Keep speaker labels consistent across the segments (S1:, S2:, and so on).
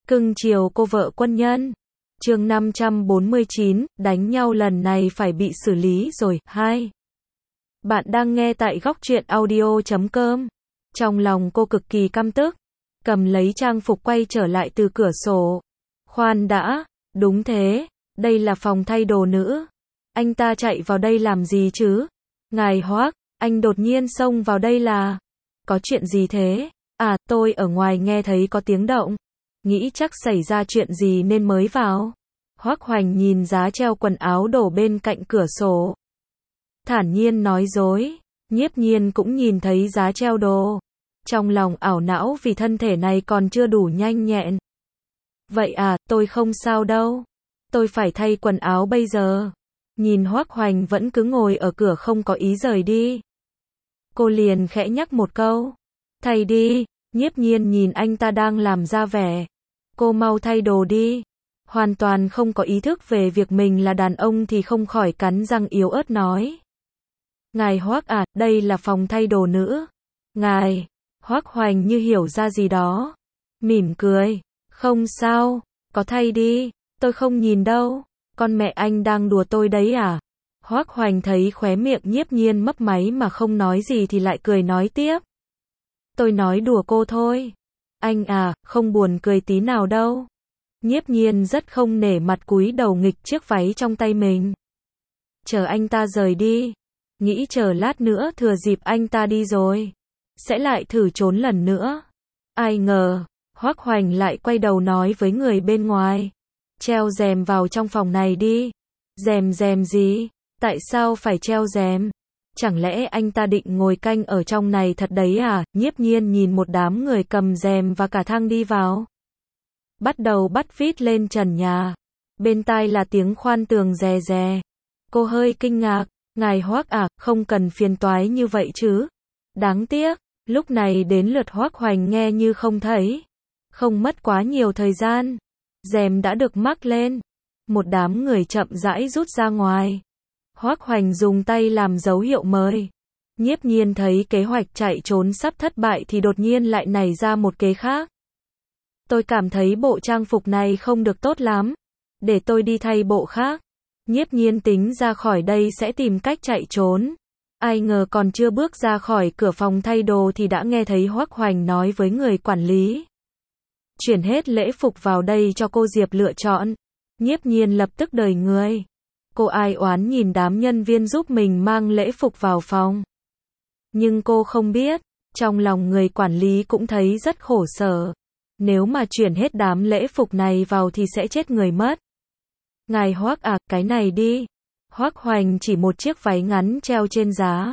S1: Cưng chiều cô vợ quân nhân. Chương 549, đánh nhau lần này phải bị xử lý rồi. 2. Bạn đang nghe tại góc truyện audio.com. Trong lòng cô cực kỳ căm tức, cầm lấy trang phục quay trở lại từ cửa sổ. Khoan đã, đúng thế, đây là phòng thay đồ nữ. Anh ta chạy vào đây làm gì chứ? Ngài Hoác, anh đột nhiên xông vào đây là... Có chuyện gì thế? À, tôi ở ngoài nghe thấy có tiếng động. Nghĩ chắc xảy ra chuyện gì nên mới vào. Hoác Hoành nhìn giá treo quần áo đổ bên cạnh cửa sổ. Thản nhiên nói dối. Nhiếp Nhiên cũng nhìn thấy giá treo đồ. Trong lòng ảo não vì thân thể này còn chưa đủ nhanh nhẹn. Vậy à, tôi không sao đâu. Tôi phải thay quần áo bây giờ. Nhìn Hoác Hoành vẫn cứ ngồi ở cửa không có ý rời đi. Cô liền khẽ nhắc một câu. Thay đi. Nhiếp Nhiên nhìn anh ta đang làm ra vẻ. Cô mau thay đồ đi. Hoàn toàn không có ý thức về việc mình là đàn ông thì không khỏi cắn răng yếu ớt nói. Ngài Hoác à, đây là phòng thay đồ nữ. Ngài, Hoác Hoành như hiểu ra gì đó. Mỉm cười. Không sao, có thay đi, tôi không nhìn đâu. Con mẹ anh đang đùa tôi đấy à? Hoác Hoành thấy khóe miệng Nhiếp Nhiên mấp máy mà không nói gì thì lại cười nói tiếp. Tôi nói đùa cô thôi. Anh à, không buồn cười tí nào đâu. Nhiếp Nhiên rất không nể mặt cúi đầu nghịch chiếc váy trong tay mình. Chờ anh ta rời đi. Nghĩ chờ lát nữa thừa dịp anh ta đi rồi. Sẽ lại thử trốn lần nữa. Ai ngờ, Hoác Hoành lại quay đầu nói với người bên ngoài. Treo rèm vào trong phòng này đi. Rèm gì? Tại sao phải treo rèm? Chẳng lẽ anh ta định ngồi canh ở trong này thật đấy à? Nhiếp Nhiên nhìn một đám người cầm rèm và cả thang đi vào. Bắt đầu bắt vít lên trần nhà. Bên tai là tiếng khoan tường rè rè. Cô hơi kinh ngạc. Ngài Hoác à, không cần phiền toái như vậy chứ. Đáng tiếc, lúc này đến lượt Hoác Hoành nghe như không thấy. Không mất quá nhiều thời gian. Rèm đã được mắc lên. Một đám người chậm rãi rút ra ngoài. Hoác Hoành dùng tay làm dấu hiệu mời. Nhiếp Nhiên thấy kế hoạch chạy trốn sắp thất bại thì đột nhiên lại nảy ra một kế khác. Tôi cảm thấy bộ trang phục này không được tốt lắm. Để tôi đi thay bộ khác. Nhiếp Nhiên tính ra khỏi đây sẽ tìm cách chạy trốn. Ai ngờ còn chưa bước ra khỏi cửa phòng thay đồ thì đã nghe thấy Hoác Hoành nói với người quản lý. Chuyển hết lễ phục vào đây cho cô Diệp lựa chọn. Nhiếp Nhiên lập tức đời người. Cô ai oán nhìn đám nhân viên giúp mình mang lễ phục vào phòng. Nhưng cô không biết, trong lòng người quản lý cũng thấy rất khổ sở. Nếu mà chuyển hết đám lễ phục này vào thì sẽ chết người mất. Ngài Hoác à, cái này đi. Hoác Hoành chỉ một chiếc váy ngắn treo trên giá.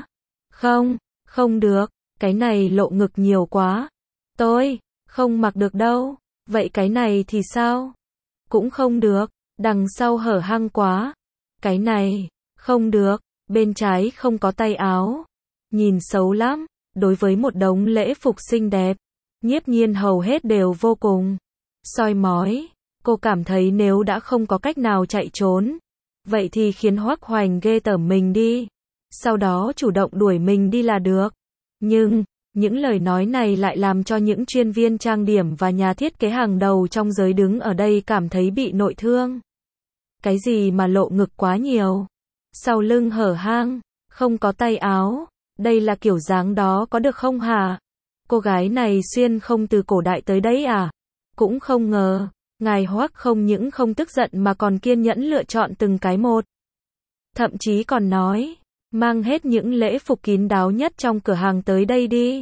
S1: Không được, cái này lộ ngực nhiều quá. Tôi không mặc được đâu. Vậy cái này thì sao? Cũng không được, đằng sau hở hang quá. Cái này, không được, bên trái không có tay áo. Nhìn xấu lắm, đối với một đống lễ phục xinh đẹp. Nhiếp Nhiên hầu hết đều vô cùng soi mói. Cô cảm thấy nếu đã không có cách nào chạy trốn, vậy thì khiến Hoác Hoành ghê tởm mình đi. Sau đó chủ động đuổi mình đi là được. Nhưng, những lời nói này lại làm cho những chuyên viên trang điểm và nhà thiết kế hàng đầu trong giới đứng ở đây cảm thấy bị nội thương. Cái gì mà lộ ngực quá nhiều? Sau lưng hở hang, không có tay áo. Đây là kiểu dáng đó có được không hả? Cô gái này xuyên không từ cổ đại tới đấy à? Cũng không ngờ. Ngài Hoác không những không tức giận mà còn kiên nhẫn lựa chọn từng cái một. Thậm chí còn nói, mang hết những lễ phục kín đáo nhất trong cửa hàng tới đây đi.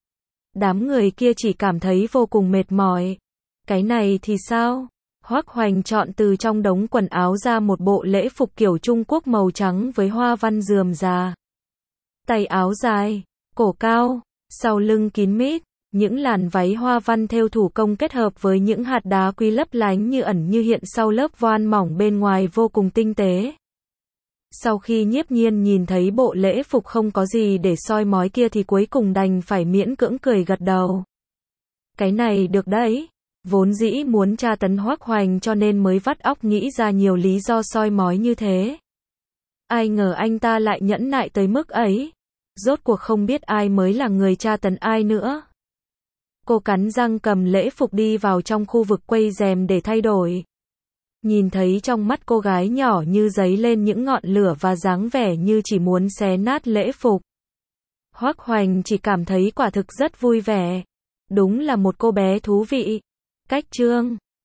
S1: Đám người kia chỉ cảm thấy vô cùng mệt mỏi. Cái này thì sao? Hoác Hoành chọn từ trong đống quần áo ra một bộ lễ phục kiểu Trung Quốc màu trắng với hoa văn rườm rà. Tay áo dài, cổ cao, sau lưng kín mít. Những làn váy hoa văn thêu thủ công kết hợp với những hạt đá quý lấp lánh như ẩn như hiện sau lớp voan mỏng bên ngoài vô cùng tinh tế. Sau khi Nhiếp Nhiên nhìn thấy bộ lễ phục không có gì để soi mói kia thì cuối cùng đành phải miễn cưỡng cười gật đầu. Cái này được đấy. Vốn dĩ muốn tra tấn Hoác Hoành cho nên mới vắt óc nghĩ ra nhiều lý do soi mói như thế. Ai ngờ anh ta lại nhẫn nại tới mức ấy. Rốt cuộc không biết ai mới là người tra tấn ai nữa. Cô cắn răng cầm lễ phục đi vào trong khu vực quây rèm để thay đổi. Nhìn thấy trong mắt cô gái nhỏ như giấy lên những ngọn lửa và dáng vẻ như chỉ muốn xé nát lễ phục. Hoắc Hoành chỉ cảm thấy quả thực rất vui vẻ. Đúng là một cô bé thú vị. Cách chương